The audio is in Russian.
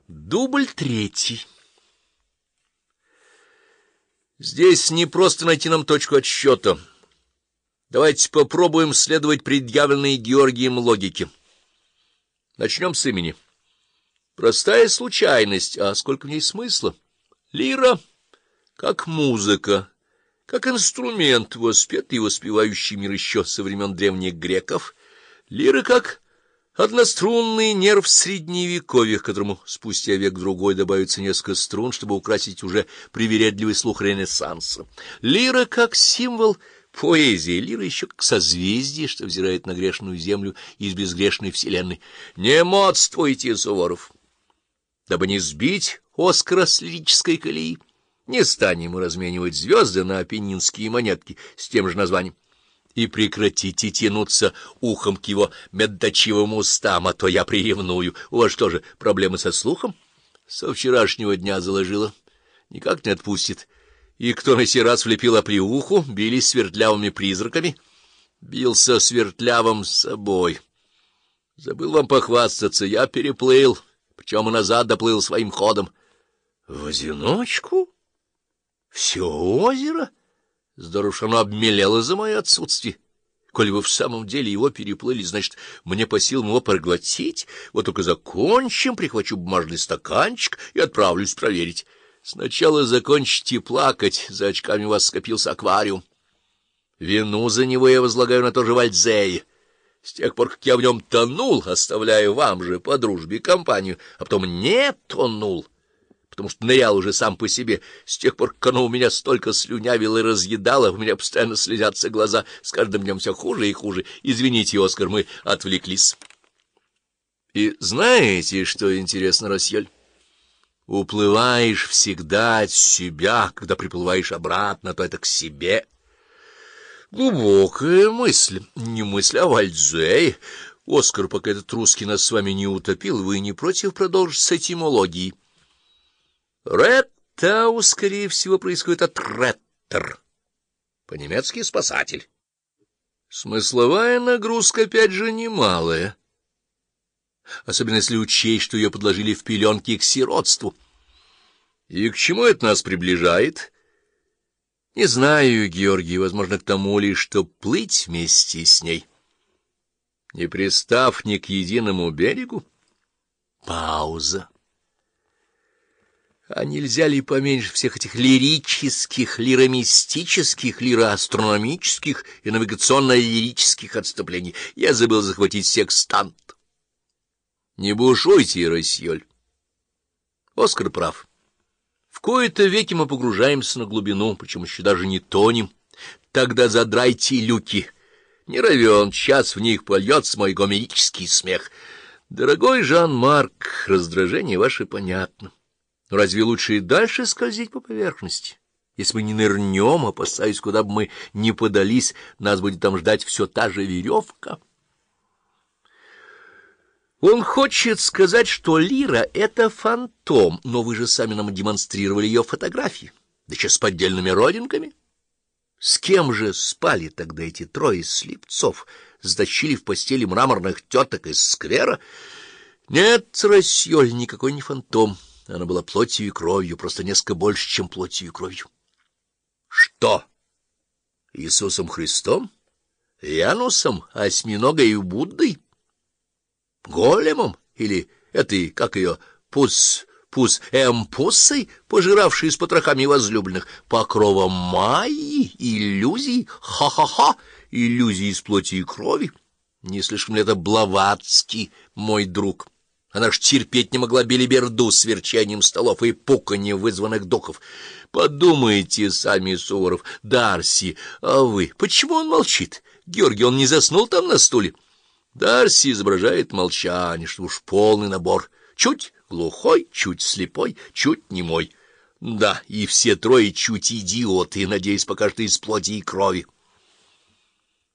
Дубль третий. Здесь не просто найти нам точку отсчета. Давайте попробуем следовать предъявленной Георгием логике. Начнем с имени. Простая случайность, а сколько в ней смысла? Лира как музыка, как инструмент, воспетый и воспевающий мир еще со времен древних греков. Лира как однострунный нерв средневековья, к которому спустя век-другой добавится несколько струн, чтобы украсить уже привередливый слух Ренессанса. Лира как символ поэзии, лира еще как созвездие, что взирает на грешную землю из безгрешной вселенной. Не модствуйте, Суворов! Дабы не сбить Оскара с лирической колеи, не станем мы разменивать звезды на апеннинские монетки с тем же названием. И прекратите тянуться ухом к его меддочивым устам, а то я приревную. У вас что же, проблемы со слухом? Со вчерашнего дня заложила. Никак не отпустит. И кто на сей раз влепил оплеуху, бились свертлявыми призраками? Бился свертлявым с собой. Забыл вам похвастаться, я переплыл, причем и назад доплыл своим ходом. В одиночку? Все озеро? Здорово, что оно обмелело за мое отсутствие. Коль вы в самом деле его переплыли, значит, мне по силам его проглотить. Вот только закончим, прихвачу бумажный стаканчик и отправлюсь проверить. Сначала закончите плакать, за очками у вас скопился аквариум. Вину за него я возлагаю на то же Вальдзее. С тех пор, как я в нем тонул, оставляю вам же по дружбе компанию, а потом не тонул, потому что нырял уже сам по себе. С тех пор, как оно у меня столько слюнявило и разъедало, у меня постоянно слезятся глаза, с каждым днем все хуже и хуже. Извините, Оскар, мы отвлеклись. И знаете, что интересно, Рассьель? Уплываешь всегда от себя, когда приплываешь обратно, то это к себе. Глубокая мысль, не мысль, а Вальдзей. Оскар, пока этот русский нас с вами не утопил, вы не против продолжить с этимологией? Реттау, скорее всего, происходит от реттер, по-немецки спасатель. Смысловая нагрузка, опять же, немалая, особенно если учесть, что ее подложили в пеленки к сиротству. И к чему это нас приближает? Не знаю, Георгий, возможно, к тому лишь, что плыть вместе с ней, не пристав ни к единому берегу. Пауза. А нельзя ли поменьше всех этих лирических, лиромистических, лироастрономических и навигационно-лирических отступлений? Я забыл захватить секстант. Не бушуйте, Рассьель. Оскар прав. В кои-то веки мы погружаемся на глубину, причем еще даже не тонем. Тогда задрайте люки. Не равен час в них польется мой гомерический смех. Дорогой Жан-Марк, раздражение ваше понятно. Но разве лучше и дальше скользить по поверхности? Если мы не нырнем, опасаясь, куда бы мы ни подались, нас будет там ждать все та же веревка. Он хочет сказать, что лира — это фантом, но вы же сами нам демонстрировали ее фотографии, да еще с поддельными родинками. С кем же спали тогда эти трое слепцов? Затащили в постели мраморных теток из сквера? Нет, Рассьель, никакой не фантом. Она была плотью и кровью, просто несколько больше, чем плотью и кровью. Что? Иисусом Христом? Янусом? Осьминогой и Буддой? Големом? Или этой, как ее, Пуссой, пожиравшей с потрохами возлюбленных? Покровом Майи? Иллюзий? Ха-ха-ха! Иллюзии из плоти и крови? Не слишком ли это Блаватский, мой друг? Она ж терпеть не могла белиберду с верчанием столов и пуканьем вызванных духов. Подумайте сами, Суворов, Дарси, а вы? Почему он молчит? Георгий, он не заснул там на стуле? Дарси изображает молчание, что уж полный набор. Чуть глухой, чуть слепой, чуть немой. Да, и все трое чуть идиоты, надеюсь, пока что из плоти и крови.